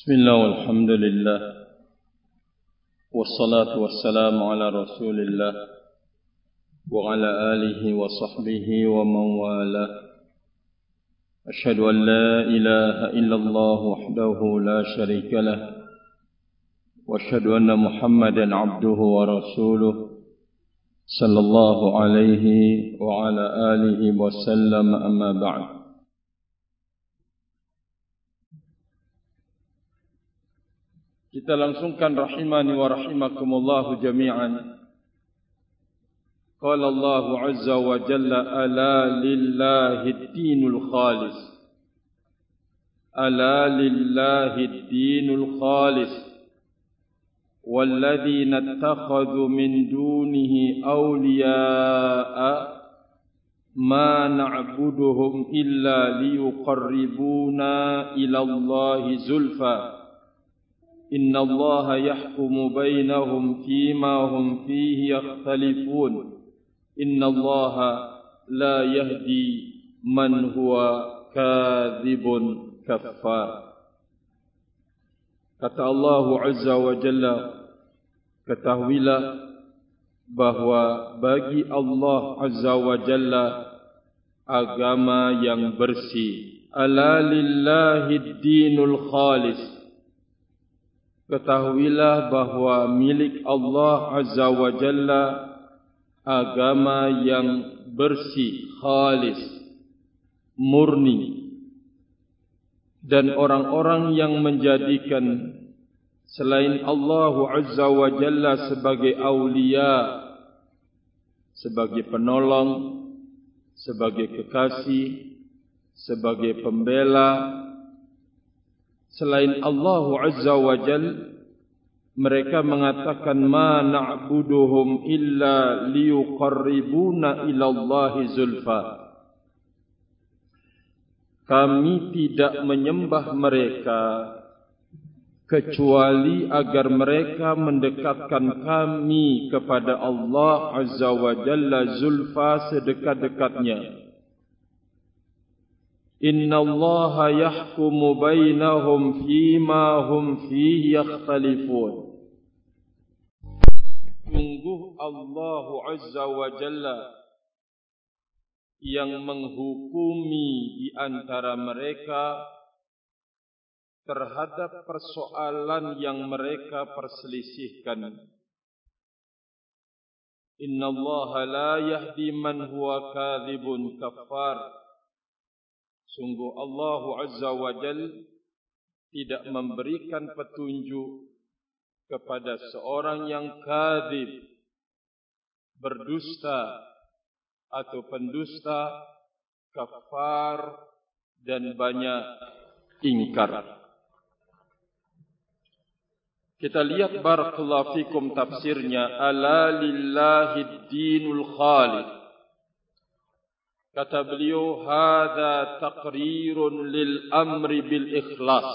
بسم الله والحمد لله والصلاة والسلام على رسول الله وعلى آله وصحبه ومن والاه أشهد أن لا إله إلا الله وحده لا شريك له وأشهد أن محمدا عبده ورسوله صلى الله عليه وعلى آله وسلم أما بعد. Kita langsungkan rahimani wa rahimakumullahu jami'an. Qala Allah azza wa jalla ala lillahi ad-dinul khalis. Ala lillahi ad-dinul khalis. Walladzina ittakhadhu min dunihi awliya'a ma na'buduhum illa liyuqarribuna ila Allahi zulfa. Inna Allah yahkumu bainahum fima hum fihi yakhtalifun. Inna Allah la yahdi man huwa kadhibun kaffar. Kata Allah Azza wa Jalla, ketahuilah bahwa bagi Allah Azza wa Jalla agama yang bersih. Ala lillahi ad-dinul khalis. Ketahuilah bahwa milik Allah Azza wa Jalla agama yang bersih, khalis, murni. Dan orang-orang yang menjadikan selain Allah Azza wa Jalla sebagai awliya, sebagai penolong, sebagai kekasih, sebagai pembela, selain Allah Azza wa Jal, mereka mengatakan ma na'buduhum illa liyuqarribuna ila Allahi zulfa. Kami tidak menyembah mereka kecuali agar mereka mendekatkan kami kepada Allah Azza wa Jalla zulfa, sedekat-dekatnya. Inna Allah yahkumu bainahum fima hum fihi yakhtalifun. Sungguh Allah Azza wa Jalla yang menghukumi di antara mereka terhadap persoalan yang mereka perselisihkan. Inna Allah la yahdi man huwa kadhibun kaffar. Sungguh Allah Azza wa Jal tidak memberikan petunjuk kepada seorang yang kadzib, berdusta atau pendusta, kafar dan banyak ingkar. Kita lihat barakallahu fikum tafsirnya, ala lillahi dinul khalis. Kata beliau, hadza taqrirun lil amri bil ikhlas.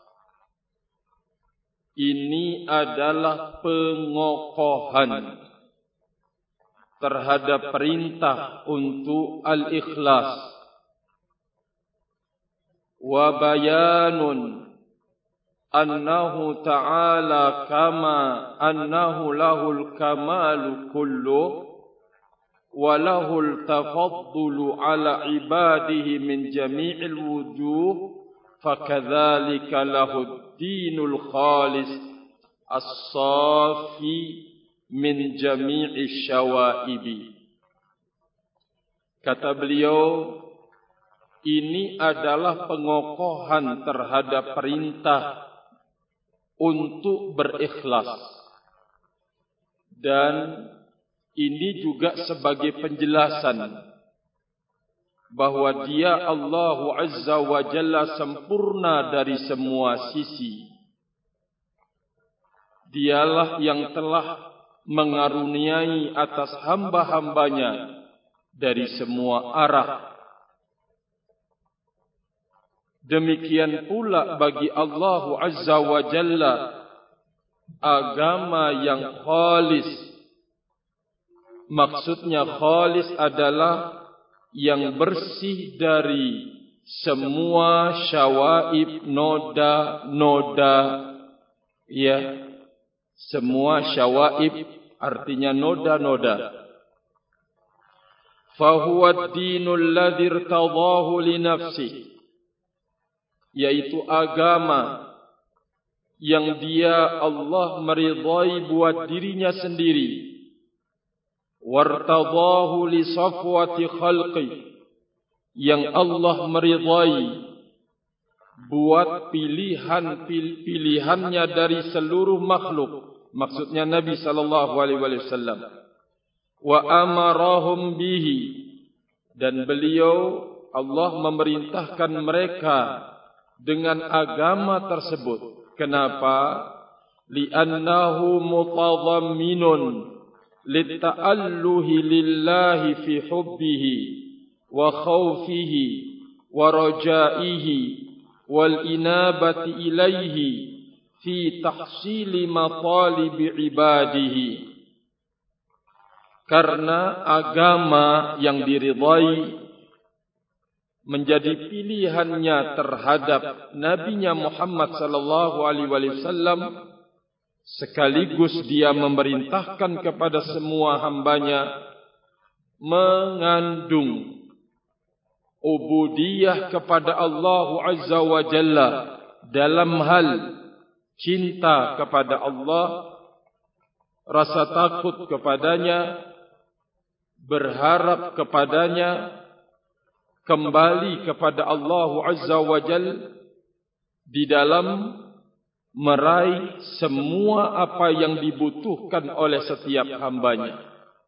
Ini adalah pengokohan terhadap perintah untuk al-ikhlas. Wa bayanun annahu ta'ala kama annahu lahul kamalu kullu وَلَهُ الْتَفَضُّلُ عَلَى عِبَادِهِ مِنْ جَمِيعِ الْوُجُوهِ فَكَذَلِكَ لَهُ الدِّينُ الْخَالِصِ الصَّافِي مِنْ جَمِيعِ الشَّوَائِبِ. Kata beliau, ini adalah pengokohan terhadap perintah untuk berikhlas. Dan ini juga sebagai penjelasan bahawa dia Allah Azza wa Jalla sempurna dari semua sisi. Dialah yang telah mengaruniai atas hamba-hambanya dari semua arah. Demikian pula bagi Allah Azza wa Jalla agama yang khalis. Maksudnya khalis adalah yang bersih dari semua syawaib, noda-noda, ya, semua syawaib artinya noda-noda. Fahuwa ad-dinul ladzi irtadahu li nafsihi, yaitu agama yang dia Allah meridai buat dirinya sendiri. Wartadahu li safwati khalqi, yang Allah meridai buat pilihannya dari seluruh makhluk, maksudnya Nabi sallallahu alaihi wasallam. Wa amarahum bihi, dan beliau Allah memerintahkan mereka dengan agama tersebut. Kenapa? Li'annahu mutadhamminun litta'alluhi lillahi fi hubbihi wa khawfihi wa rajaihi wal inabati ilaihi fi tahsili matalibi ibadihi. Karena agama yang diridai menjadi pilihannya terhadap Nabinya Muhammad sallallahu alaihi wasallam, sekaligus dia memerintahkan kepada semua hambanya mengandung ubudiyah kepada Allah Azza wa Jalla dalam hal cinta kepada Allah, rasa takut kepadanya, berharap kepadanya, kembali kepada Allah Azza wa Jalla di dalam meraih semua apa yang dibutuhkan oleh setiap hambanya.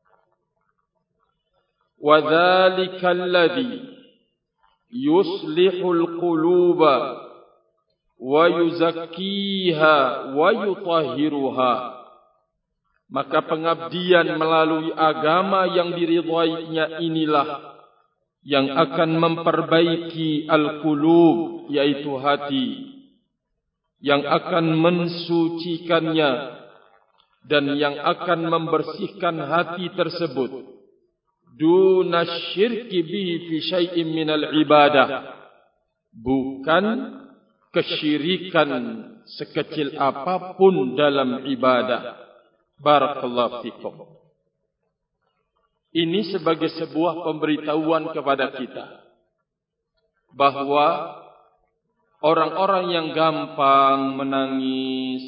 Wa dzalika alladhi yuslihul quluba wa yuzakkiha wa yutahhiruha. Maka pengabdian melalui agama yang diridainya inilah yang akan memperbaiki al-qulub, yaitu hati, yang akan mensucikannya dan yang akan membersihkan hati tersebut. Duna syirki bihi fi syai'in minal ibadah, bukan kesyirikan sekecil apapun dalam ibadah. Barakallahu fikum. Ini sebagai sebuah pemberitahuan kepada kita bahwa orang-orang yang gampang menangis,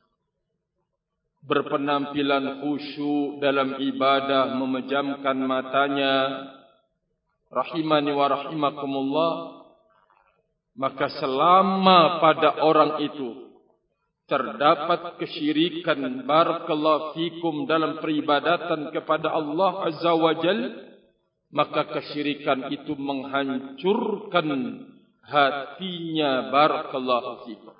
berpenampilan khusyuk dalam ibadah, memejamkan matanya, rahimani wa rahimakumullah, maka selama pada orang itu terdapat kesyirikan, barakallahu fikum, dalam peribadatan kepada Allah Azza wa Jalla, maka kesyirikan itu menghancurkan hatinya, barakallahu fikum.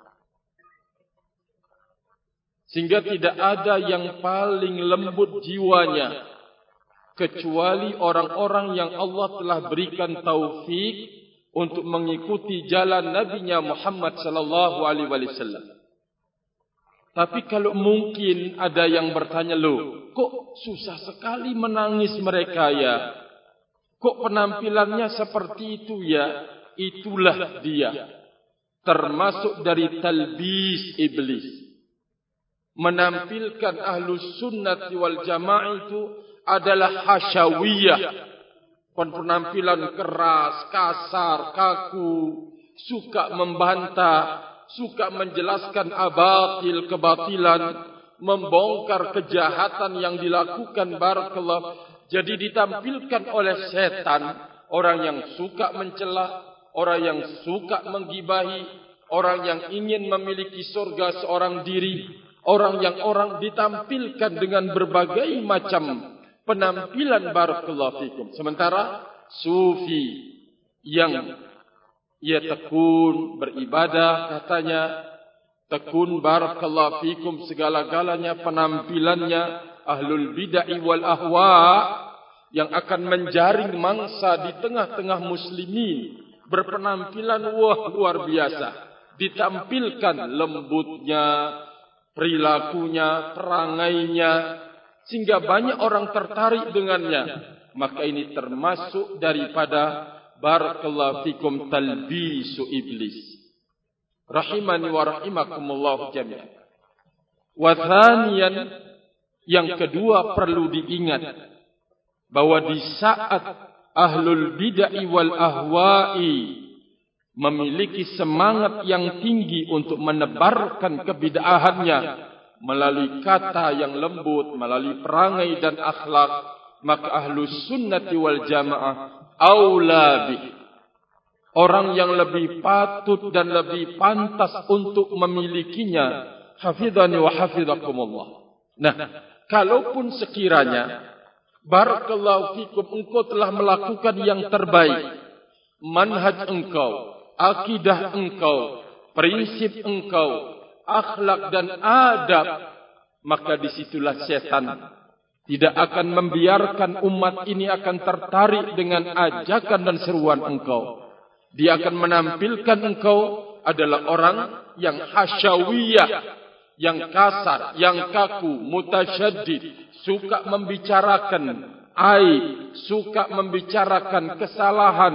Sehingga tidak ada yang paling lembut jiwanya kecuali orang-orang yang Allah telah berikan taufik untuk mengikuti jalan Nabinya Muhammad sallallahu alaihi wasallam. Tapi kalau mungkin ada yang bertanya, loh, kok susah sekali menangis mereka ya? Kok penampilannya seperti itu ya? Itulah dia, termasuk dari talbis iblis. Menampilkan ahlus sunnati wal jamaah itu adalah hasyawiyah, penampilan keras, kasar, kaku, suka membantah, suka menjelaskan abatil, kebatilan, membongkar kejahatan yang dilakukan, barakallah. Jadi ditampilkan oleh setan orang yang suka mencela, orang yang suka menggibahi, orang yang ingin memiliki surga seorang diri, orang yang ditampilkan dengan berbagai macam penampilan, barakallahu fikum. Sementara sufi yang ia tekun beribadah, katanya tekun, barakallahu fikum, segala-galanya penampilannya ahlul bid'ah wal ahwa, yang akan menjaring mangsa di tengah-tengah muslimin, berpenampilan luar biasa, ditampilkan lembutnya, perilakunya, perangainya, sehingga banyak orang tertarik dengannya. Maka ini termasuk daripada barakallahu fikum talbisu iblis. Rahimani wa rahimakumullah jami'an. Wa thaniyan, yang kedua perlu diingat bahwa di saat ahlul bid'ah wal ahwa'i memiliki semangat yang tinggi untuk menebarkan kebid'ahannya melalui kata yang lembut, melalui perangai dan akhlak, maka ahlus sunnati wal jamaah aula bih, orang yang lebih patut dan lebih pantas untuk memilikinya. Hafidhani wa hafidhakumullah. Nah, kalaupun sekiranya barakallahu fikum engkau telah melakukan yang terbaik, manhaj engkau, akidah engkau, prinsip engkau, akhlak dan adab, maka disitulah setan tidak akan membiarkan umat ini akan tertarik dengan ajakan dan seruan engkau. Dia akan menampilkan engkau adalah orang yang hasyawiyah, yang kasar, yang kaku, mutasyaddid, suka membicarakan aib, suka membicarakan kesalahan,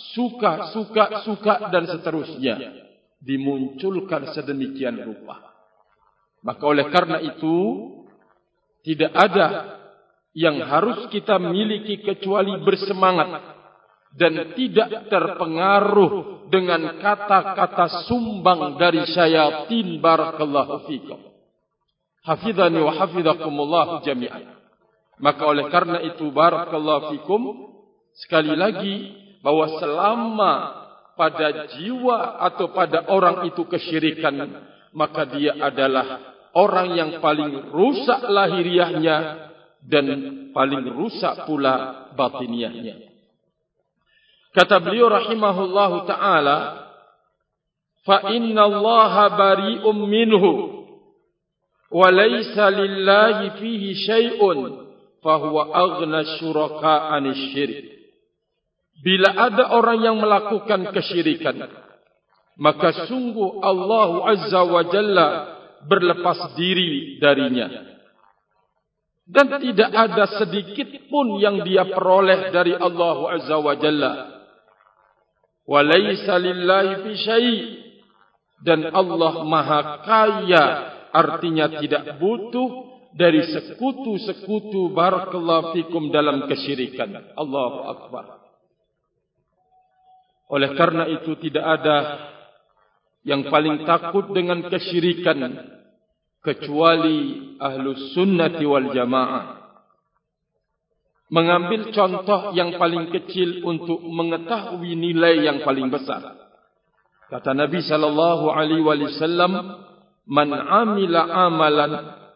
suka dan seterusnya. Dimunculkan sedemikian rupa. Maka oleh karena itu, tidak ada yang harus kita miliki kecuali bersemangat dan tidak terpengaruh dengan kata-kata sumbang dari syayatin. Barakallahu fikum. Hafidhani wa hafidhakumullah jami'an. Maka oleh karena itu barakallahu fikum, sekali lagi bahwa selama pada jiwa atau pada orang itu kesyirikan, maka dia adalah orang yang paling rusak lahiriahnya dan paling rusak pula batiniahnya. Kata beliau rahimahullahu ta'ala, fa inna allaha bari'um minhu wa laysa lillahi fihi syai'un fahuwa aghna syuraka anis syirik. Bila ada orang yang melakukan kesyirikan, maka sungguh Allah Azza wa Jalla berlepas diri darinya. Dan tidak ada sedikit pun yang dia peroleh dari Allah Azza wa Jalla. Wa laysa lillahi fi syai', dan Allah Maha Kaya, artinya tidak butuh dari sekutu-sekutu barakallahu fikum dalam kesyirikan. Allahu akbar. Oleh karena itu tidak ada yang paling takut dengan kesyirikan kecuali ahlus sunnati wal jamaah. Mengambil contoh yang paling kecil untuk mengetahui nilai yang paling besar. Kata Nabi sallallahu alaihi wasallam, "Man 'amila amalan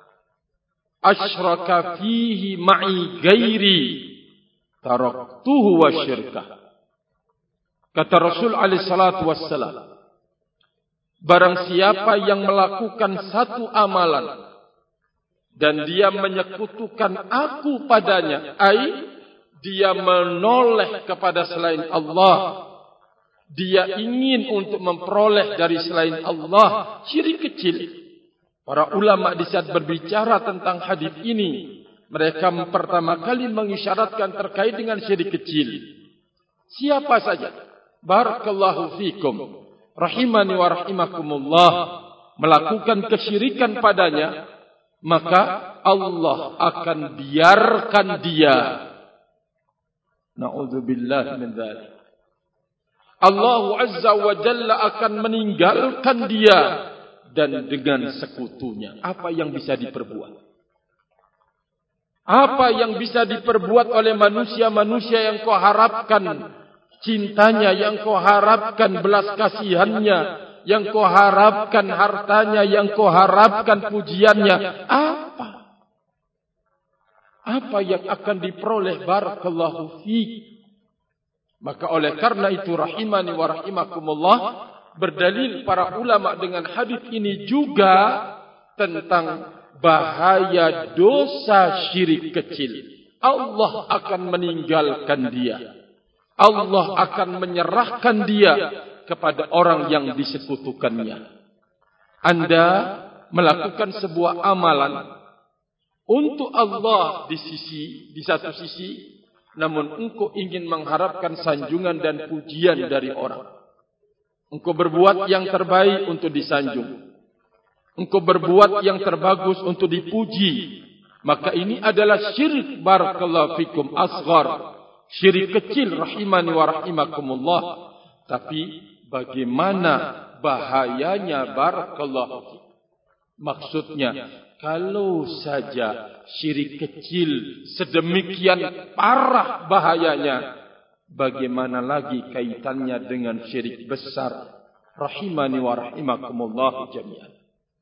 asyraka fihi ma'i ghairi, taraktuhu wa syirkah." Kata Rasul alaihi salatu wassalam, barang siapa yang melakukan satu amalan dan dia menyekutukan aku padanya, dia menoleh kepada selain Allah, dia ingin untuk memperoleh dari selain Allah, syirik kecil. Para ulama di saat berbicara tentang hadis ini, mereka pertama kali mengisyaratkan terkait dengan syirik kecil. Siapa saja, barakallahu fikum, rahimani wa rahimakumullah, melakukan kesyirikan padanya, maka Allah akan biarkan dia. Na'udzubillah min dzalik. Allah Azza wa Jalla akan meninggalkan dia dan dengan sekutunya. Apa yang bisa diperbuat? Apa yang bisa diperbuat oleh manusia-manusia yang kau harapkan cintanya, yang kau harapkan belas kasihannya, yang kau harapkan hartanya, yang kau harapkan pujiannya? Apa yang akan diperoleh? Barakallahu fiik. Maka oleh karena itu rahimani wa rahimakumullah, berdalil para ulama dengan hadis ini juga tentang bahaya dosa syirik kecil. Allah akan meninggalkan dia. Allah akan menyerahkan dia kepada orang yang disekutukannya. Anda melakukan sebuah amalan untuk Allah di satu sisi, namun engkau ingin mengharapkan sanjungan dan pujian dari orang. Engkau berbuat yang terbaik untuk disanjung. Engkau berbuat yang terbagus untuk dipuji. Maka ini adalah syirik barakallahu fikum asghar. Syirik kecil rahimani wa rahimakumullah. Tapi bagaimana bahayanya barakallahu fikum. Maksudnya, kalau saja syirik kecil sedemikian parah bahayanya, bagaimana lagi kaitannya dengan syirik besar? Rahimani wa rahimakumullah jami'an.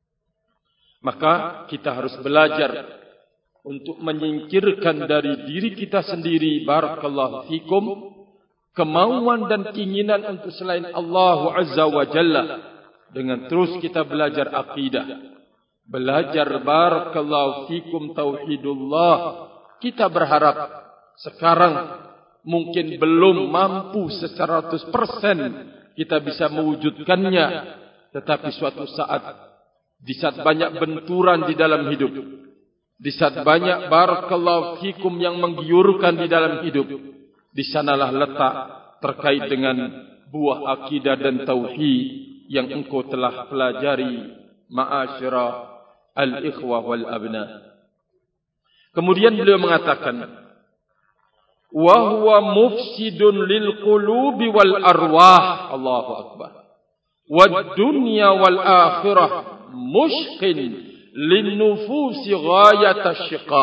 Maka kita harus belajar untuk menyingkirkan dari diri kita sendiri barakallahu fikum kemauan dan keinginan untuk selain Allah Azza wa Jalla, dengan terus kita belajar akidah, belajar barakallahu fikum tauhidullah. Kita berharap sekarang mungkin belum mampu 100% kita bisa mewujudkannya, tetapi suatu saat, di saat banyak benturan di dalam hidup, di saat banyak barakallahu fikum yang menggiurkan di dalam hidup, di sanalah letak terkait dengan buah akidah dan tauhid yang engkau telah pelajari ma'asyira al-ikhwah wal abna. Kemudian beliau mengatakan, wa huwa mufsidun lil qulubi wal arwah. Allahu akbar. Wad dunya wal akhirah mushqin lin nufusi ghayat asyiqa.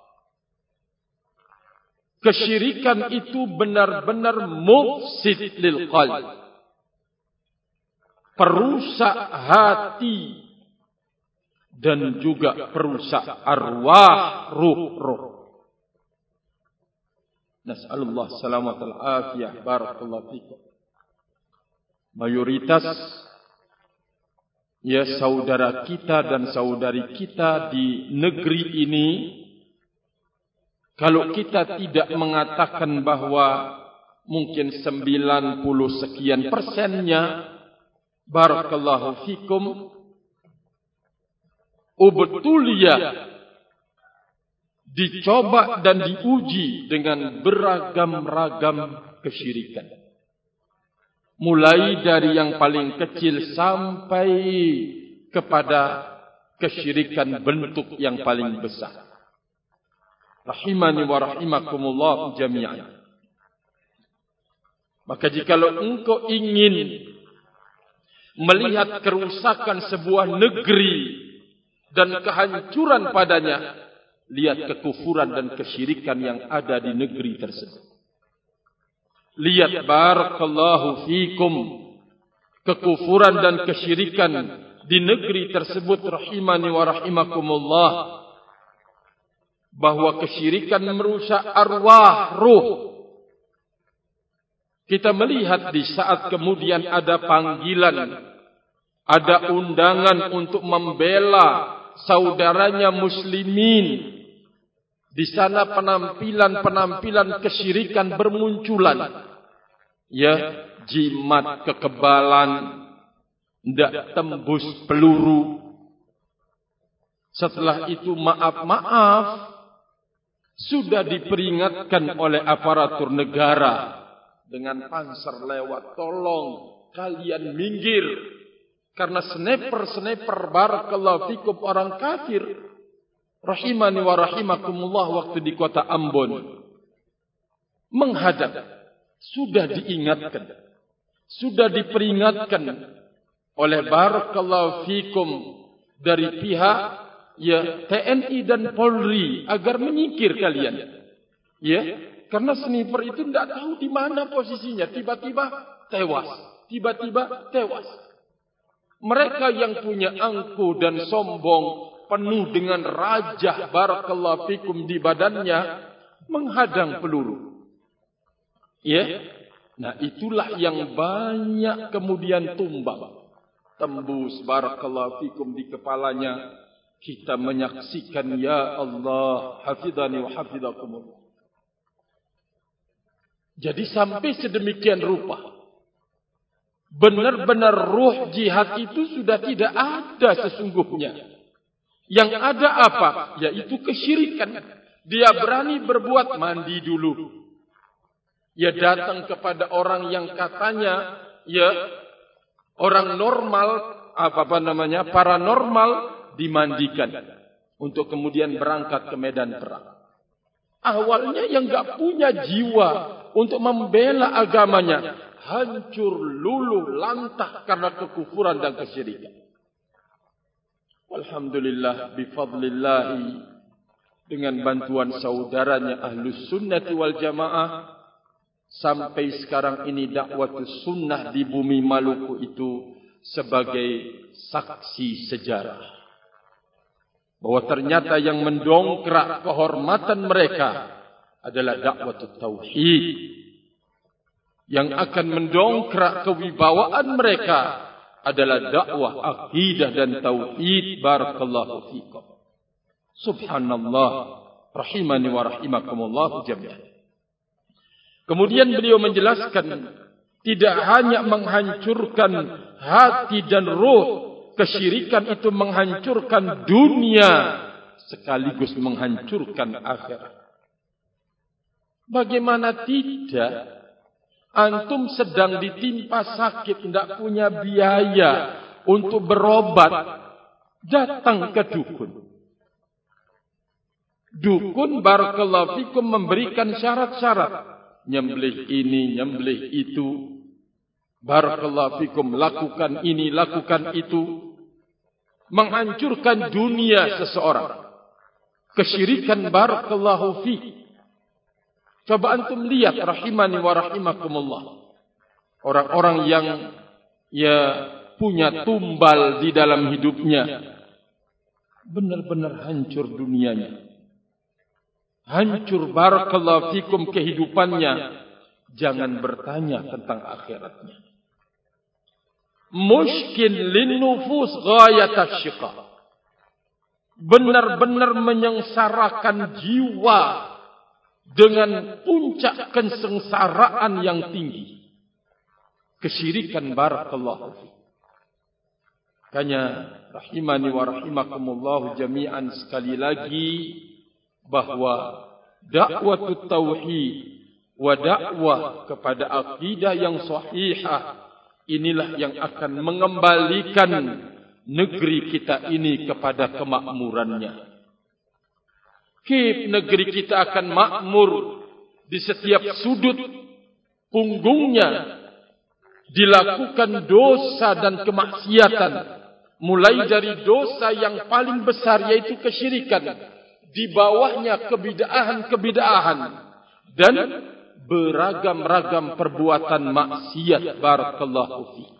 Kesyirikan itu benar-benar mufsid lil qalb, perusak hati dan juga perusak arwah, ruh-ruh. Nas'alullah salamatul afiyah. Barakallahu fikum. Mayoritas ya saudara kita dan saudari kita di negeri ini, kalau kita tidak mengatakan bahwa mungkin 90 sekian persennya, barakallahu fikum, ubtuliyah, dicoba dan diuji dengan beragam-ragam kesyirikan. Mulai dari yang paling kecil sampai kepada kesyirikan bentuk yang paling besar. Rahimani wa rahimakumullah jami'an. Maka jikalau engkau ingin melihat kerusakan sebuah negeri dan kehancuran padanya, lihat kekufuran dan kesyirikan yang ada di negeri tersebut. Lihat barakallahu fikum kekufuran dan kesyirikan di negeri tersebut rahimani wa rahimakumullah, bahwa kesyirikan merusak arwah, ruh. Kita melihat di saat kemudian ada panggilan, ada undangan untuk membela saudaranya muslimin. Di sana penampilan-penampilan kesyirikan bermunculan. Ya, jimat kekebalan, ndak tembus peluru. Setelah itu maaf-maaf, sudah diperingatkan oleh aparatur negara dengan panser lewat, tolong kalian minggir, karena sniper barakallahu fikum orang kafir, rahimani wa rahimakumullah, waktu di kota Ambon menghadap. Sudah diingatkan, sudah diperingatkan oleh barakallahu fikum dari pihak ya TNI dan Polri agar menyingkir kalian. Ya, karena sniper itu tidak tahu di mana posisinya, tiba-tiba tewas. Mereka yang punya angku dan sombong, penuh dengan rajah barakallahu fikum di badannya, menghadang peluru. Ya, nah itulah yang banyak kemudian tumbang, tembus barakallahu fikum di kepalanya. Kita menyaksikan, ya Allah, hafidhani wa hafidhakumullah. Jadi sampai sedemikian rupa, benar-benar ruh jihad itu sudah tidak ada sesungguhnya. Yang ada apa? Yaitu kesyirikan. Dia berani berbuat, mandi dulu. ia datang kepada orang yang katanya orang normal, paranormal, dimandikan untuk kemudian berangkat ke medan perang. Awalnya yang enggak punya jiwa untuk membela agamanya, hancur luluh lantah karena kekufuran dan kesyirikan. Alhamdulillah bifadlillah, dengan bantuan saudaranya Ahlus Sunnati wal Jamaah, sampai sekarang ini dakwatus sunnah di bumi Maluku itu sebagai saksi sejarah bahwa ternyata yang mendongkrak kehormatan mereka adalah dakwatut tauhid. Yang akan mendongkrak kewibawaan mereka adalah dakwah akidah dan tauhid. Barakallahu fikum. Subhanallah, rahimani wa rahimakumullah jami'an. Kemudian beliau menjelaskan, tidak hanya menghancurkan hati dan ruh, kesyirikan itu menghancurkan dunia sekaligus menghancurkan akhirat. Bagaimana tidak? Antum sedang ditimpa sakit, tidak punya biaya untuk berobat, datang ke dukun. Dukun barakallahu fikum memberikan syarat-syarat. Nyembelih ini, nyembelih itu. Barakallahu fikum, lakukan ini, lakukan itu. Menghancurkan dunia seseorang. Kesyirikan barakallahu fi. Coba antum lihat rahimani wa rahimakumullah. Orang-orang yang punya tumbal di dalam hidupnya, benar-benar hancur dunianya. Hancur barakallahu fikum kehidupannya. Jangan bertanya tentang akhiratnya. Mushkin lin nufus ghayat asyiqa. Benar-benar menyengsarakan jiwa dengan puncak kesengsaraan yang tinggi. Kesyirikan barakallahu fi. Makanya rahimani wa rahimakumullah jami'an, sekali lagi bahwa dakwatut tauhid wa dakwah kepada akidah yang sahihah, inilah yang akan mengembalikan negeri kita ini kepada kemakmurannya. Negeri kita akan makmur di setiap sudut punggungnya dilakukan dosa dan kemaksiatan, mulai dari dosa yang paling besar yaitu kesyirikan, di bawahnya kebid'ahan dan beragam-ragam perbuatan maksiat. Barakallahu fi.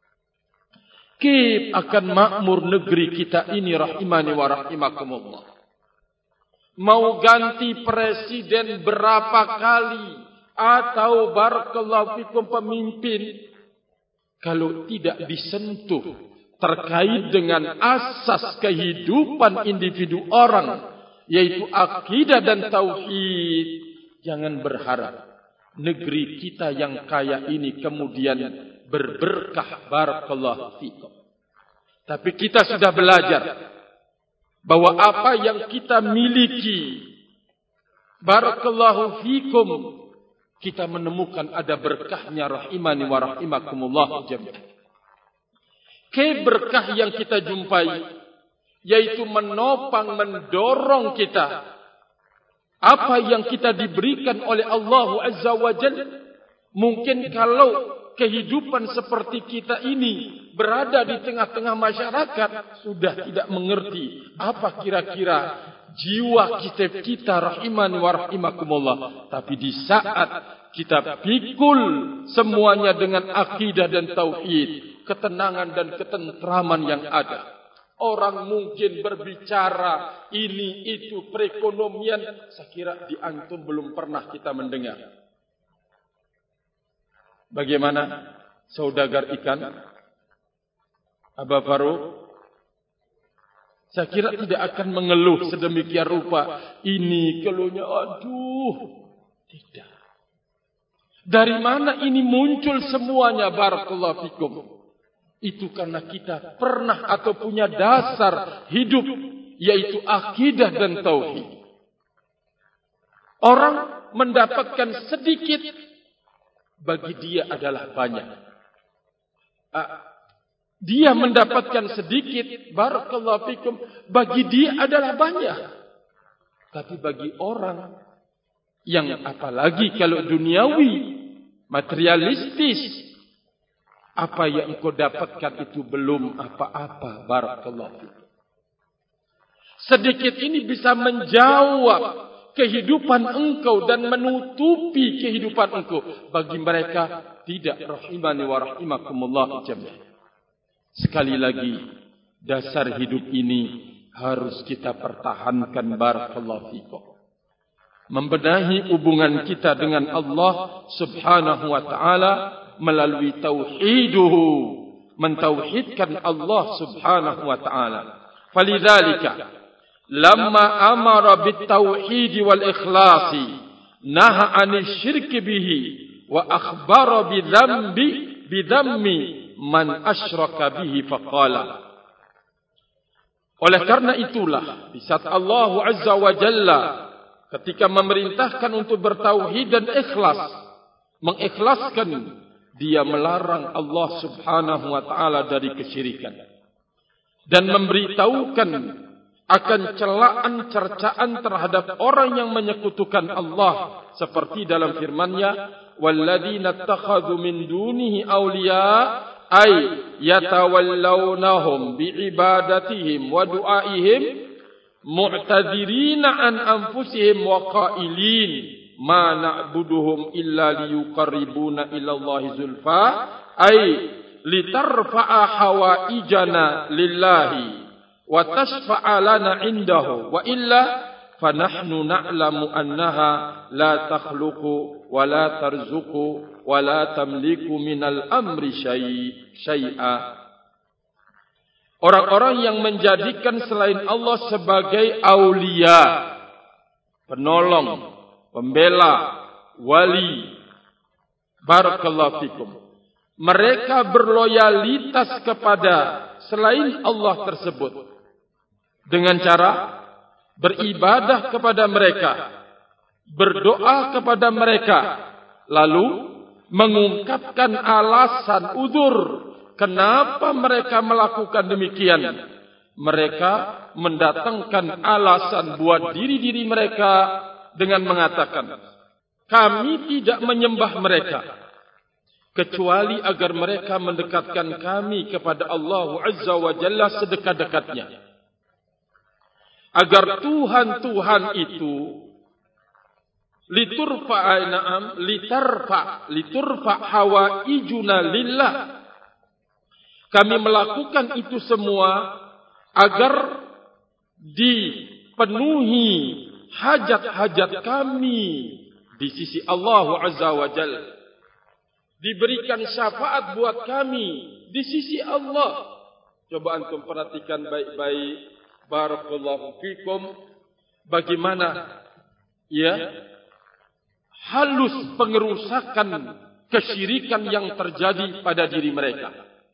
Akan makmur negeri kita ini rahimani wa rahimakumullah. Mau ganti presiden berapa kali atau barakallahu fikum pemimpin, kalau tidak disentuh terkait dengan asas kehidupan individu orang, yaitu akidah dan tauhid, jangan berharap negeri kita yang kaya ini kemudian berberkah. Barakallahu fikum. Tapi kita sudah belajar bahwa apa yang kita miliki, barakallahu fikum, kita menemukan ada berkahnya rahimani wa rahimakumullah jami'an. Berkah yang kita jumpai yaitu menopang, mendorong kita. Apa yang kita diberikan oleh Allah Azza wa Jalla. Mungkin kalau kehidupan seperti kita ini berada di tengah-tengah masyarakat, sudah tidak mengerti apa kira-kira jiwa kita rahimani wa rahimakumullah. Tapi di saat kita pikul semuanya dengan akidah dan tauhid, ketenangan dan ketentraman yang ada. Orang mungkin berbicara ini itu perekonomian, saya kira di antum belum pernah kita mendengar. Bagaimana saudagar ikan Aba Farouk? Saya kira tidak akan mengeluh sedemikian rupa. Ini keluhnya, aduh, tidak. Dari mana ini muncul semuanya? Barakallahu fikum. Itu karena kita pernah atau punya dasar hidup, yaitu akidah dan tauhid. Orang mendapatkan sedikit bagi dia adalah banyak. Dia mendapatkan sedikit, barakallahu fikum, bagi dia adalah banyak. Tapi bagi orang yang apalagi kalau duniawi, materialistis, apa yang engkau dapatkan itu belum apa-apa, barakallahu fikum. Sedikit ini bisa menjawab kehidupan engkau dan menutupi kehidupan engkau. Bagi mereka tidak, rahimani wa rahimakumullah jami'an. Sekali lagi, dasar hidup ini harus kita pertahankan, barakallahu fikum. Membenahi hubungan kita dengan Allah subhanahu wa ta'ala melalui tauhiduhu, mentauhidkan Allah subhanahu wa ta'ala. Falidzalika lamma amara bitauhid wal ikhlasi naha 'anil syirki bihi wa akhbara bidhammi man asyraka bihi faqala. Oleh karena itulah di saat Allah azza wa jalla ketika memerintahkan untuk bertauhid dan ikhlas, mengikhlaskan, dia melarang Allah subhanahu wa ta'ala dari kesyirikan dan memberitahukan akan celaan cercaan terhadap orang yang menyekutukan Allah, seperti dalam firman-Nya, walladzina ittakhadhu min dunihi awliya ay yatawallawnahum biibadatihim wa du'aihim mu'tadzirina an anfusihim wa qailin ma na'buduhum illa liyuqarribuna ila Allahi zulfa ay litarfa'a hawaijana lillahi wa tashfa'a lana indahu wa illa fanahnu na'lamu annaha la takhluqu wa la tarzuqu wa la tamliku minal amri syai'a. Orang-orang yang menjadikan selain Allah sebagai aulia, penolong, pembela, wali, barakallahu fikum, mereka berloyalitas kepada selain Allah tersebut dengan cara beribadah kepada mereka, berdoa kepada mereka, lalu mengungkapkan alasan udzur kenapa mereka melakukan demikian. Mereka mendatangkan alasan buat diri-diri mereka dengan mengatakan, kami tidak menyembah mereka kecuali agar mereka mendekatkan kami kepada Allah Azza wa Jalla sedekat-dekatnya. Agar Tuhan-Tuhan itu liturfa hawaijuna lillah. Kami melakukan itu semua agar dipenuhi hajat-hajat kami di sisi Allah Azza wa Jalla. Diberikan syafaat buat kami di sisi Allah. Coba antum perhatikan baik-baik, barakallahu fikum, bagaimana halus pengerusakan kesyirikan yang terjadi pada diri mereka.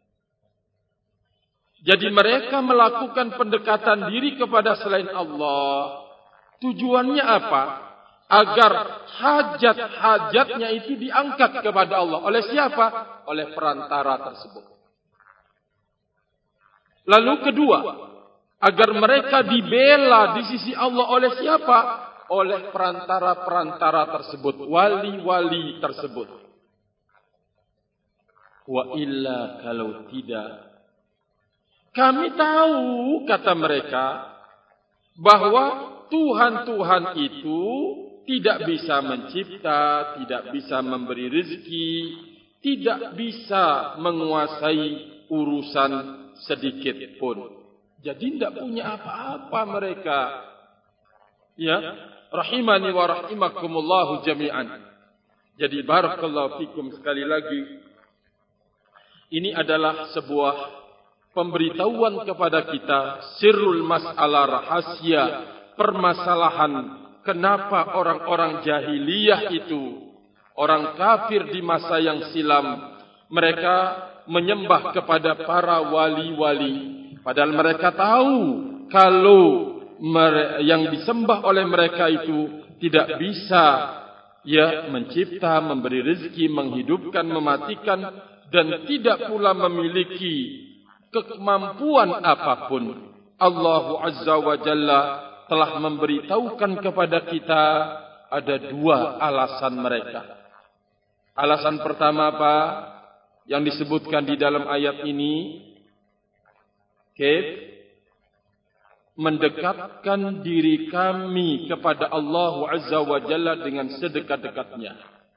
Jadi mereka melakukan pendekatan diri kepada selain Allah. Tujuannya apa? Agar hajat-hajatnya itu diangkat kepada Allah. Oleh siapa? Oleh perantara tersebut. Lalu kedua, agar mereka dibela di sisi Allah oleh siapa? Oleh perantara-perantara tersebut, wali-wali tersebut. Wa illa kalau tidak, kami tahu, kata mereka, bahwa Tuhan-Tuhan itu tidak bisa mencipta, tidak bisa memberi rezeki, tidak bisa menguasai urusan sedikit pun. Jadi tidak punya apa-apa mereka. Ya, rahimani wa rahimakumullahu jami'an. Jadi barakallahu fikum sekali lagi. Ini adalah sebuah pemberitahuan kepada kita, sirrul mas'alah, rahasia permasalahan kenapa orang-orang jahiliyah itu, orang kafir di masa yang silam, mereka menyembah kepada para wali-wali. Padahal mereka tahu kalau yang disembah oleh mereka itu tidak bisa mencipta, memberi rezeki, menghidupkan, mematikan, dan tidak pula memiliki kemampuan apapun. Allah Azza wa Jalla telah memberitahukan kepada kita ada dua alasan mereka. Alasan pertama apa? Yang disebutkan di dalam ayat ini, mendekatkan diri kami kepada Allah Azza wa Jalla dengan sedekat-dekatnya.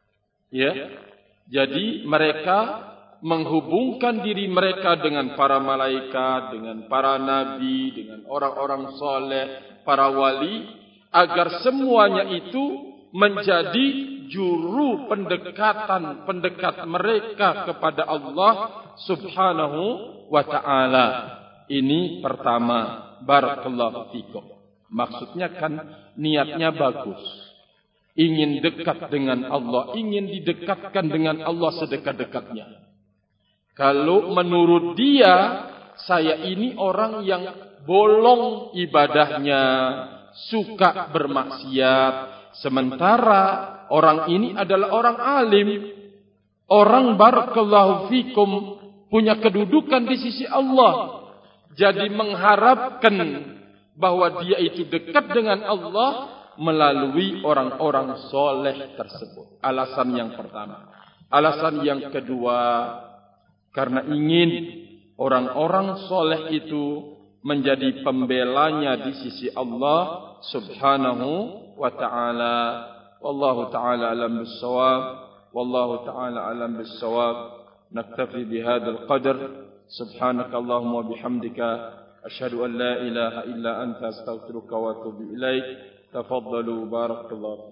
Jadi mereka menghubungkan diri mereka dengan para malaikat, dengan para nabi, dengan orang-orang soleh, para wali, agar semuanya itu menjadi juru pendekat mereka kepada Allah Subhanahu wa ta'ala. Ini pertama. Barakallahu fikum. Maksudnya kan niatnya bagus. Ingin dekat dengan Allah, ingin didekatkan dengan Allah sedekat-dekatnya. Kalau menurut dia, saya ini orang yang bolong ibadahnya, suka bermaksiat. Sementara orang ini adalah orang alim. Orang barakallahu fikum punya kedudukan di sisi Allah. Jadi mengharapkan bahwa dia itu dekat dengan Allah melalui orang-orang soleh tersebut. Alasan yang pertama. Alasan yang kedua, karena ingin orang-orang soleh itu menjadi pembelanya di sisi Allah Subhanahu wa ta'ala. Wallahu ta'ala alam bis-shawab. Wallahu ta'ala alam bis-shawab. Naktafi bihadzal qadar. Subhanaka Allahumma bihamdika asyhadu an la ilaha illa anta astaghfiruka wa atubu ilaik. Tafaddalu barakallahu.